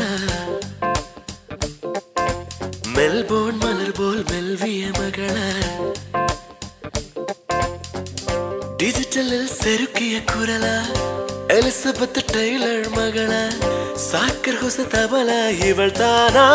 Melbourne மலர் போல் மெல்விய மகள டிஜிட்டலில் செருக்கிய குரலா எலிசபெத் டெய்லர் மகள சாக்கர் ஹொச தபல இவள் தானா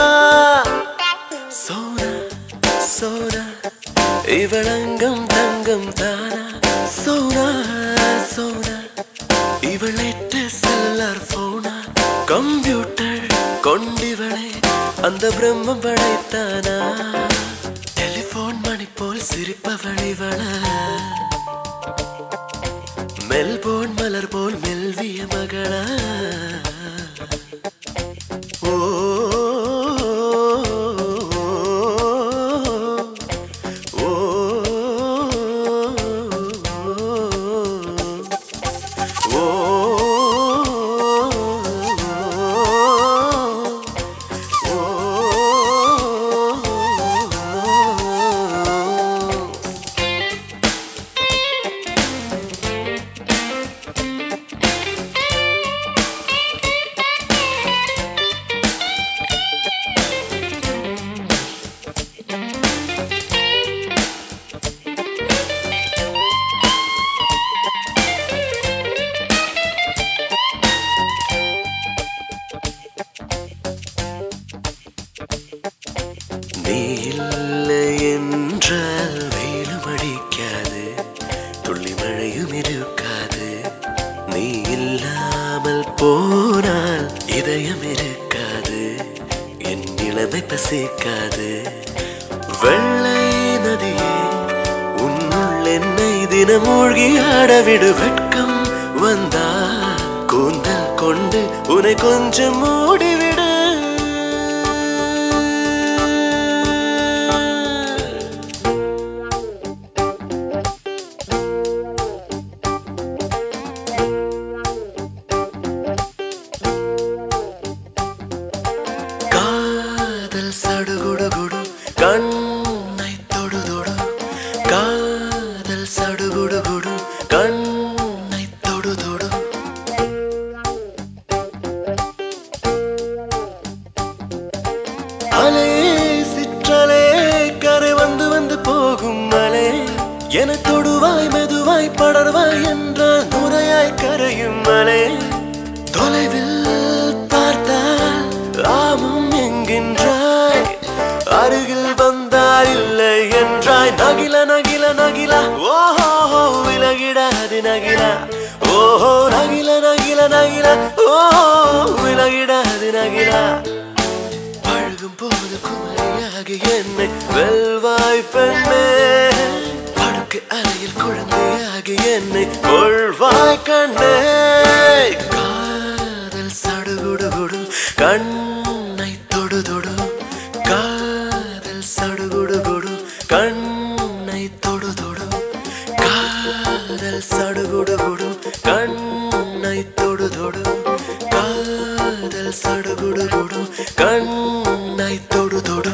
சோனா சோனா இவள் அங்கம் தங்கம் தானா சோனா சோனா இவள் எட்டு செல்லுலார் போனா கம்ப்யூட்டர் கொண்டிவளே அந்த பிரம்மம் படைத்தானா டெலிபோன் மணி போல் சிரிப்பவள் இவள மெல்போர்ன் மலர் போல் மெல்விய மகளா ஓ நீ இல்லை என்றால் வெயிலும் அடிக்காது துள்ளி மழையும் இருக்காது நீ இல்லாமல் போனால் இதயம் இருக்காது என் இளமை பசிக்காது வெள்ளை நதியே உன்னுள் என்னை தினம் மூழ்கி ஆடவிடு வெட்கம் வந்தா கூந்தல் கொண்டு உன்னை கொஞ்சம் மூடிவிடு காதல் சடுகுடுகுடு கண்ணை தொடு தொடு காதல் சடுகுடுகுடு கண்ணை தொடு தொடு அலே சிற்றலே கரை வந்து வந்து போகும் மலை என தொடுவாய் மெதுவாய் படர்வாய் என்ற நுரையாய் கரையும் மலை தொலைவில் பார்த்தால் ஆமும் என்கின்றாய் அருகில் வந்தால் இல்லை என்றாய் நகில நகில நகில ஓஹோ விலகிடாது நகில ஓஹோ நகில நகில நகில ஓஹோ விலகிடாது நகில பழகும் போது குமரியாக என்னை வெல்வாய் பெண்ணே படுக்கை அறையில் குழந்தையாக என்னை கொள்வாய் கண்ணே காதல் சடுகுடுகுடு கண்ணை தொடு தொடு காதல் சடுகுடுகுடு கண்ணை தொடு தொடு காதல் சடுகுடுகுடு கண்ணை தொடு தொடு காதல் சடுகுடுகுடு கண்ணை தொடு தொடு